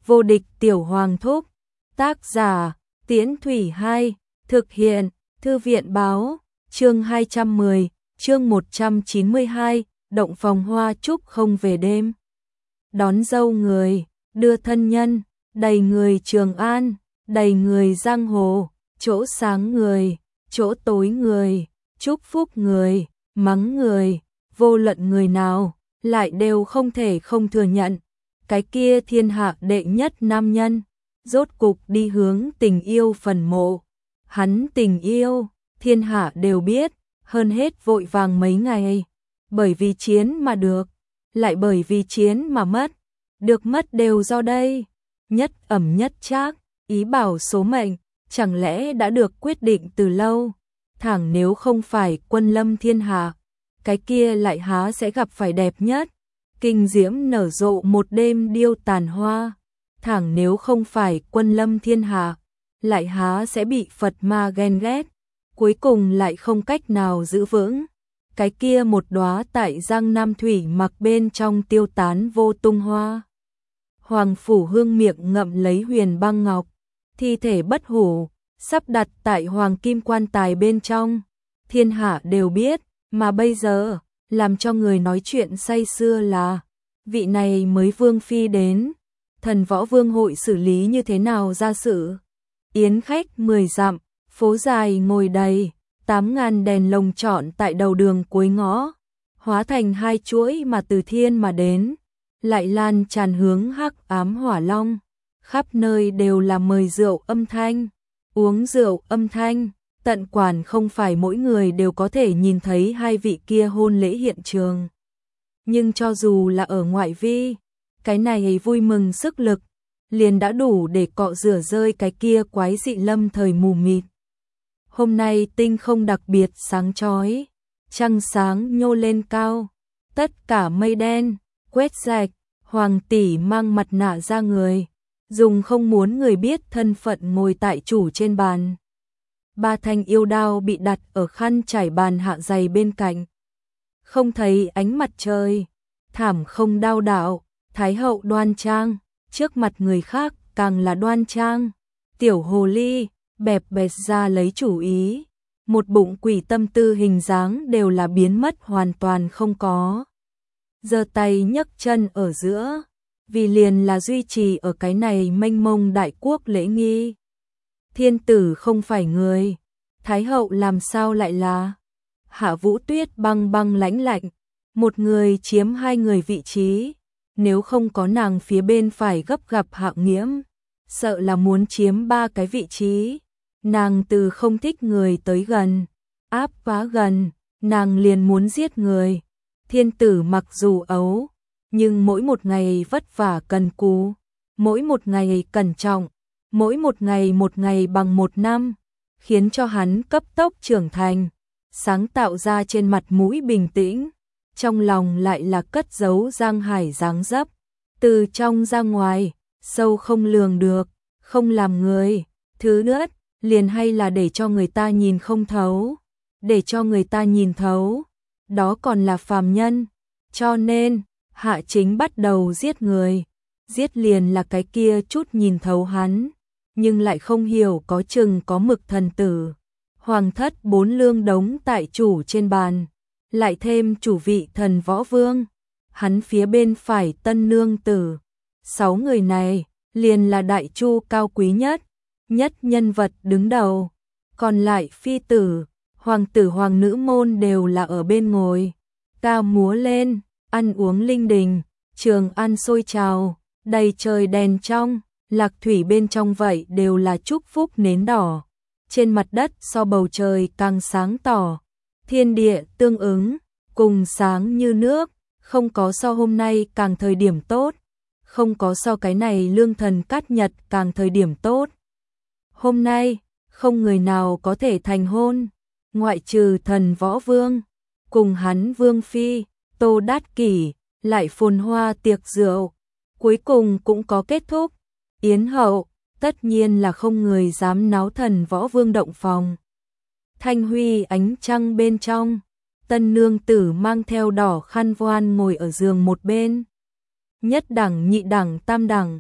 Vô địch tiểu hoàng thúc. Tác giả, Tiễn Thủy 2, thực hiện, Thư viện báo, chương 210, chương 192, động phòng hoa trúc không về đêm. Đón dâu người, đưa thân nhân, đầy người Trường An, đầy người giang hồ, chỗ sáng người, chỗ tối người, chúc phúc người, mắng người, vô luận người nào, lại đều không thể không thừa nhận. Cái kia thiên hạ đệ nhất nam nhân, rốt cục đi hướng tình yêu phần mộ. Hắn tình yêu, thiên hạ đều biết, hơn hết vội vàng mấy ngày. Bởi vì chiến mà được, lại bởi vì chiến mà mất. Được mất đều do đây. Nhất ẩm nhất trác, ý bảo số mệnh, chẳng lẽ đã được quyết định từ lâu. Thẳng nếu không phải quân lâm thiên hạ, cái kia lại há sẽ gặp phải đẹp nhất. Kinh diễm nở rộ một đêm điêu tàn hoa. Thẳng nếu không phải quân lâm thiên hạ, lại há sẽ bị Phật ma ghen ghét. Cuối cùng lại không cách nào giữ vững. Cái kia một đóa tại Giang Nam Thủy mặc bên trong tiêu tán vô tung hoa. Hoàng phủ hương miệng ngậm lấy huyền băng ngọc, thi thể bất hủ, sắp đặt tại hoàng kim quan tài bên trong. Thiên hạ đều biết, mà bây giờ, làm cho người nói chuyện say sưa là, vị này mới vương phi đến, thần võ vương hội xử lý như thế nào ra sự. Yến khách 10 dặm, phố dài ngồi đầy, 8.000 đèn lồng trọn tại đầu đường cuối ngõ, hóa thành hai chuỗi mà từ thiên mà đến, lại lan tràn hướng hắc ám hỏa long, khắp nơi đều là mời rượu âm thanh, uống rượu âm thanh. Tận quản không phải mỗi người đều có thể nhìn thấy hai vị kia hôn lễ hiện trường. Nhưng cho dù là ở ngoại vi, cái này vui mừng sức lực, liền đã đủ để cọ rửa rơi cái kia quái dị lâm thời mù mịt. Hôm nay tinh không đặc biệt sáng chói, trăng sáng nhô lên cao, tất cả mây đen, quét rạch, hoàng tỷ mang mặt nạ ra người, dùng không muốn người biết thân phận ngồi tại chủ trên bàn. Ba thanh yêu đao bị đặt ở khăn trải bàn hạ dày bên cạnh. Không thấy ánh mặt trời, thảm không đao đạo, thái hậu đoan trang, trước mặt người khác càng là đoan trang. Tiểu hồ ly, bẹp bẹt ra lấy chủ ý, một bụng quỷ tâm tư hình dáng đều là biến mất hoàn toàn không có. Giơ tay nhấc chân ở giữa, vì liền là duy trì ở cái này mênh mông đại quốc lễ nghi. Thiên tử không phải người, thái hậu làm sao lại là? Hạ Vũ Tuyết băng băng lãnh lạnh, một người chiếm hai người vị trí, nếu không có nàng phía bên phải gấp gặp Hạng Nghiễm, sợ là muốn chiếm ba cái vị trí. Nàng từ không thích người tới gần, áp quá gần, nàng liền muốn giết người. Thiên tử mặc dù ấu, nhưng mỗi một ngày vất vả cần cù, mỗi một ngày cẩn trọng, mỗi một ngày bằng một năm, khiến cho hắn cấp tốc trưởng thành, sáng tạo ra trên mặt mũi bình tĩnh, trong lòng lại là cất giấu giang hải dáng dấp, từ trong ra ngoài, sâu không lường được, không làm người, thứ nữa, liền hay là để cho người ta nhìn không thấu, để cho người ta nhìn thấu, đó còn là phàm nhân, cho nên, Hạ Chính bắt đầu giết người, giết liền là cái kia chút nhìn thấu hắn. Nhưng lại không hiểu có chừng có mực thần tử. Hoàng thất 4 lương đống tại chủ trên bàn, lại thêm chủ vị thần võ vương, hắn phía bên phải tân nương tử. 6 người này liền là đại chu cao quý nhất nhân vật đứng đầu. Còn lại phi tử, hoàng tử hoàng nữ môn đều là ở bên ngồi, cao múa lên, ăn uống linh đình, Trường An sôi trào, đầy trời đèn trong. Lạc thủy bên trong vậy đều là chúc phúc nến đỏ, trên mặt đất so bầu trời càng sáng tỏ, thiên địa tương ứng, cùng sáng như nước, không có so hôm nay càng thời điểm tốt, không có so cái này lương thần cát nhật càng thời điểm tốt. Hôm nay, không người nào có thể thành hôn, ngoại trừ thần võ vương, cùng hắn vương phi, Tô Đát Kỷ, lại phồn hoa tiệc rượu, cuối cùng cũng có kết thúc. Yến hậu, tất nhiên là không người dám náo thần võ vương động phòng. Thanh huy ánh trăng bên trong, tân nương tử mang theo đỏ khăn voan ngồi ở giường một bên. Nhất đẳng nhị đẳng tam đẳng,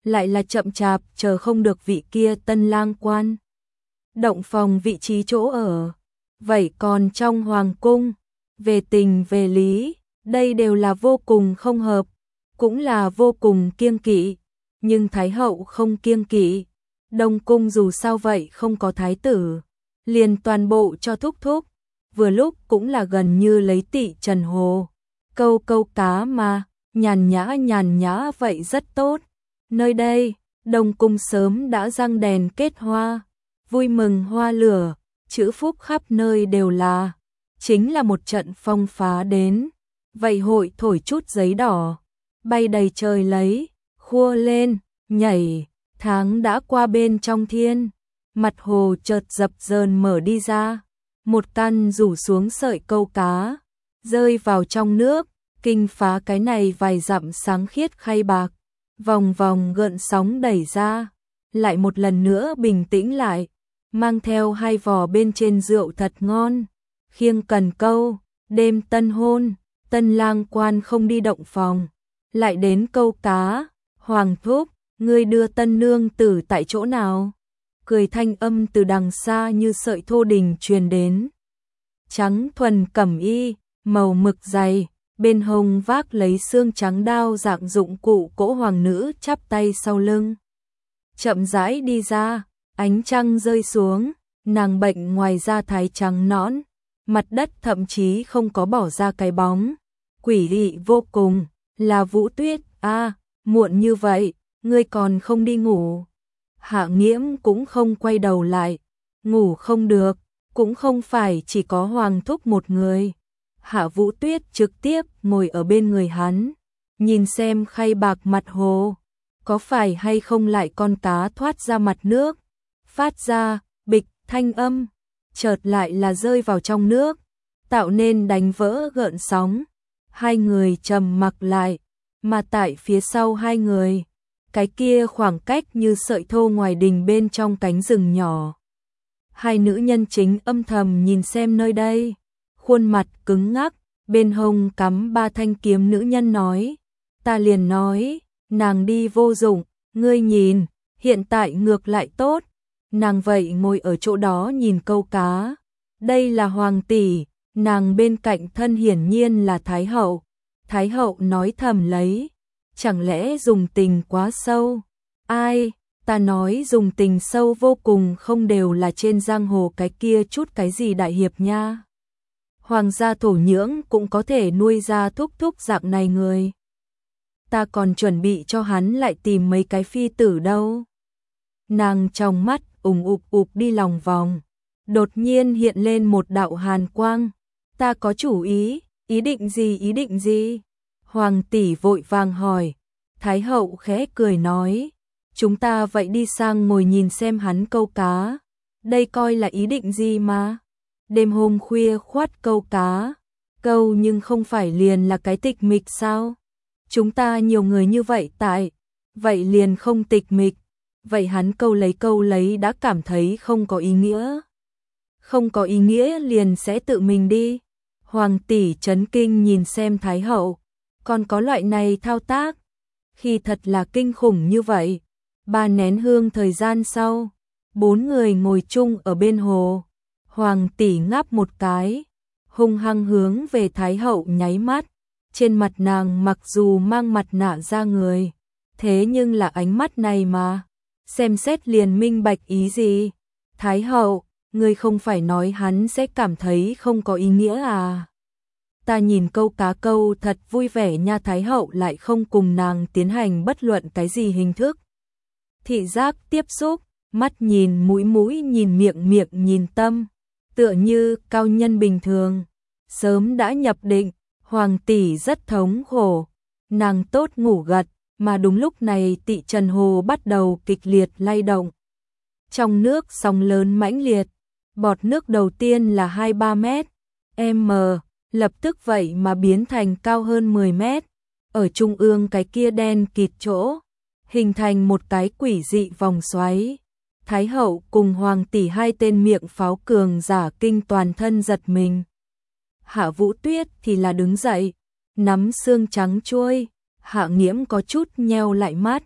lại là chậm chạp chờ không được vị kia tân lang quan. Động phòng vị trí chỗ ở, vậy còn trong hoàng cung, về tình về lý, đây đều là vô cùng không hợp, cũng là vô cùng kiêng kỵ, nhưng Thái hậu không kiêng kỵ. Đông cung dù sao vậy không có thái tử, liền toàn bộ cho thúc thúc, vừa lúc cũng là gần như lấy Tỵ Trần Hồ. Câu câu cá mà, nhàn nhã vậy rất tốt. Nơi đây, Đông cung sớm đã răng đèn kết hoa, vui mừng hoa lửa, chữ phúc khắp nơi đều là, chính là một trận phong phá đến. Vậy hội thổi chút giấy đỏ, bay đầy trời lấy, khua lên, nhảy, tháng đã qua bên trong thiên, mặt hồ chợt dập dờn mở đi ra, một căn rủ xuống sợi câu cá, rơi vào trong nước, kinh phá cái này vài dặm sáng khiết khay bạc, vòng vòng gợn sóng đẩy ra, lại một lần nữa bình tĩnh lại, mang theo hai vò bên trên rượu thật ngon, khiêng cần câu, đêm tân hôn, tân lang quan không đi động phòng, lại đến câu cá, hoàng thúc, ngươi đưa tân nương tử tại chỗ nào? Cười thanh âm từ đằng xa như sợi thô đình truyền đến. Trắng thuần cẩm y, màu mực dày, bên hông vác lấy xương trắng đao dạng dụng cụ cỗ hoàng nữ chắp tay sau lưng. Chậm rãi đi ra, ánh trăng rơi xuống, nàng bệnh ngoài da thái trắng nõn, mặt đất thậm chí không có bỏ ra cái bóng. Quỷ dị vô cùng, là Vũ Tuyết, muộn như vậy, ngươi còn không đi ngủ. Hạ Nghiễm cũng không quay đầu lại, ngủ không được, cũng không phải chỉ có Hoàng thúc một người. Hạ Vũ Tuyết trực tiếp ngồi ở bên người hắn, nhìn xem khay bạc mặt hồ, có phải hay không lại con cá thoát ra mặt nước, phát ra bịch thanh âm, chợt lại là rơi vào trong nước, tạo nên đánh vỡ gợn sóng. Hai người trầm mặc lại, mà tại phía sau hai người, cái kia khoảng cách như sợi thô ngoài đình bên trong cánh rừng nhỏ. Hai nữ nhân chính âm thầm nhìn xem nơi đây, khuôn mặt cứng ngắc, bên hông cắm ba thanh kiếm. Nữ nhân nói, ta liền nói, nàng đi vô dụng, ngươi nhìn, hiện tại ngược lại tốt. Nàng vậy ngồi ở chỗ đó nhìn câu cá, đây là hoàng tỷ, nàng bên cạnh thân hiển nhiên là Thái hậu. Thái hậu nói thầm lấy, chẳng lẽ dùng tình quá sâu? Ai, ta nói dùng tình sâu vô cùng không đều là trên giang hồ cái kia chút cái gì đại hiệp nha. Hoàng gia thổ nhưỡng cũng có thể nuôi ra thúc thúc dạng này người. Ta còn chuẩn bị cho hắn lại tìm mấy cái phi tử đâu. Nàng trong mắt ùp đi lòng vòng, đột nhiên hiện lên một đạo hàn quang. Ta có chủ ý định gì? Hoàng tỷ vội vàng hỏi. Thái hậu khẽ cười nói, chúng ta vậy đi sang ngồi nhìn xem hắn câu cá. Đây coi là ý định gì mà? Đêm hôm khuya khoát câu cá, câu nhưng không phải liền là cái tịch mịch sao? Chúng ta nhiều người như vậy tại, vậy liền không tịch mịch. Vậy hắn câu lấy đã cảm thấy không có ý nghĩa. Không có ý nghĩa liền sẽ tự mình đi. Hoàng tỷ chấn kinh nhìn xem Thái hậu, còn có loại này thao tác, khi thật là kinh khủng như vậy. 3 nén hương thời gian sau, 4 người ngồi chung ở bên hồ. Hoàng tỷ ngáp một cái, hung hăng hướng về Thái hậu nháy mắt. Trên mặt nàng mặc dù mang mặt nạ ra người, thế nhưng là ánh mắt này mà, xem xét liền minh bạch ý gì. Thái hậu, ngươi không phải nói hắn sẽ cảm thấy không có ý nghĩa à? Ta nhìn câu cá câu thật vui vẻ nha. Thái hậu lại không cùng nàng tiến hành bất luận cái gì hình thức thị giác tiếp xúc, mắt nhìn mũi nhìn miệng nhìn tâm, tựa như cao nhân bình thường. Sớm đã nhập định, Hoàng tỷ rất thống khổ, nàng tốt ngủ gật, mà đúng lúc này Tỵ Trần Hồ bắt đầu kịch liệt lay động. Trong nước sóng lớn mãnh liệt, bọt nước đầu tiên là 2-3 mét, lập tức vậy mà biến thành cao hơn 10 mét. Ở trung ương cái kia đen kịt chỗ, hình thành một cái quỷ dị vòng xoáy. Thái hậu cùng Hoàng tỷ hai tên miệng pháo cường giả kinh toàn thân giật mình. Hạ Vũ Tuyết thì là đứng dậy, nắm xương trắng chuôi. Hạ Nghiễm có chút nheo lại mắt,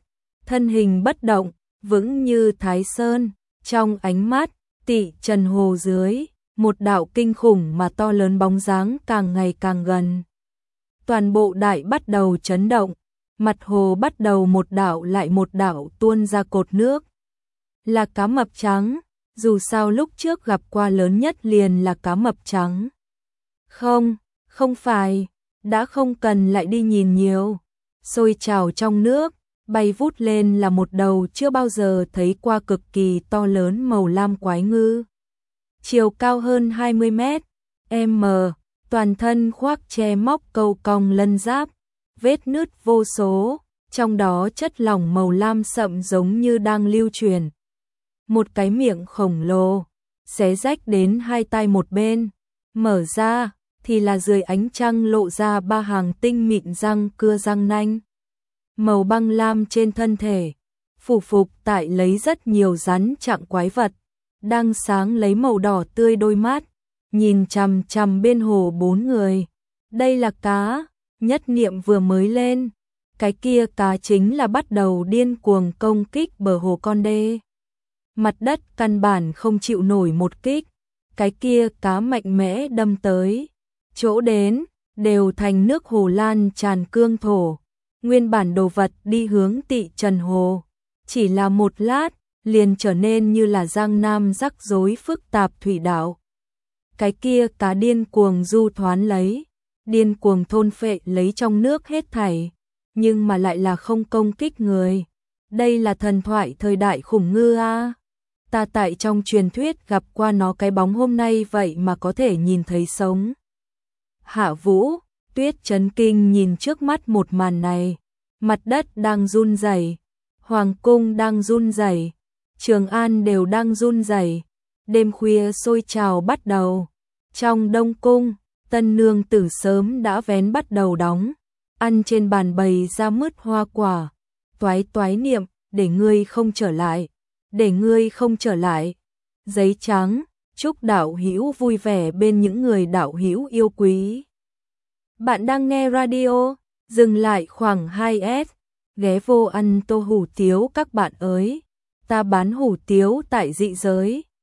thân hình bất động, vững như Thái Sơn, trong ánh mắt, Tị Trần Hồ dưới, một đạo kinh khủng mà to lớn bóng dáng càng ngày càng gần. Toàn bộ đại bắt đầu chấn động, mặt hồ bắt đầu một đạo lại một đạo tuôn ra cột nước. Là cá mập trắng, dù sao lúc trước gặp qua lớn nhất liền là cá mập trắng. Không, không phải, đã không cần lại đi nhìn nhiều. Sôi trào trong nước, bay vút lên là một đầu chưa bao giờ thấy qua cực kỳ to lớn màu lam quái ngư. Chiều cao hơn 20 mét, m, toàn thân khoác che móc câu cong lân giáp, vết nứt vô số, trong đó chất lỏng màu lam sậm giống như đang lưu truyền. Một cái miệng khổng lồ, xé rách đến hai tay một bên, mở ra thì là dưới ánh trăng lộ ra ba hàng tinh mịn răng cưa răng nanh. Màu băng lam trên thân thể, phủ phục tại lấy rất nhiều rắn trạng quái vật, đang sáng lấy màu đỏ tươi đôi mắt, nhìn chằm chằm bên hồ bốn người. Đây là cá, nhất niệm vừa mới lên, cái kia cá chính là bắt đầu điên cuồng công kích bờ hồ con đê. Mặt đất căn bản không chịu nổi một kích, cái kia cá mạnh mẽ đâm tới, chỗ đến, đều thành nước hồ lan tràn cương thổ. Nguyên bản đồ vật đi hướng Tị Trần Hồ, chỉ là một lát, liền trở nên như là giang nam rắc rối phức tạp thủy đảo. Cái kia cá điên cuồng du thoán lấy, điên cuồng thôn phệ lấy trong nước hết thảy, nhưng mà lại là không công kích người. Đây là thần thoại thời đại khủng ngư a. Ta tại trong truyền thuyết gặp qua nó cái bóng hôm nay vậy mà có thể nhìn thấy sống. Hạ Vũ, Tuyết chấn kinh nhìn trước mắt một màn này, mặt đất đang run rẩy, hoàng cung đang run rẩy, Trường An đều đang run rẩy. Đêm khuya sôi trào bắt đầu. Trong Đông cung, tân nương tử sớm đã vén bắt đầu đóng, ăn trên bàn bày ra mứt hoa quả, toái toái niệm, để ngươi không trở lại, để ngươi không trở lại. Giấy trắng, chúc đạo hữu vui vẻ bên những người đạo hữu yêu quý. Bạn đang nghe radio, dừng lại khoảng 2S, ghé vô ăn tô hủ tiếu các bạn ơi. Ta bán hủ tiếu tại dị giới.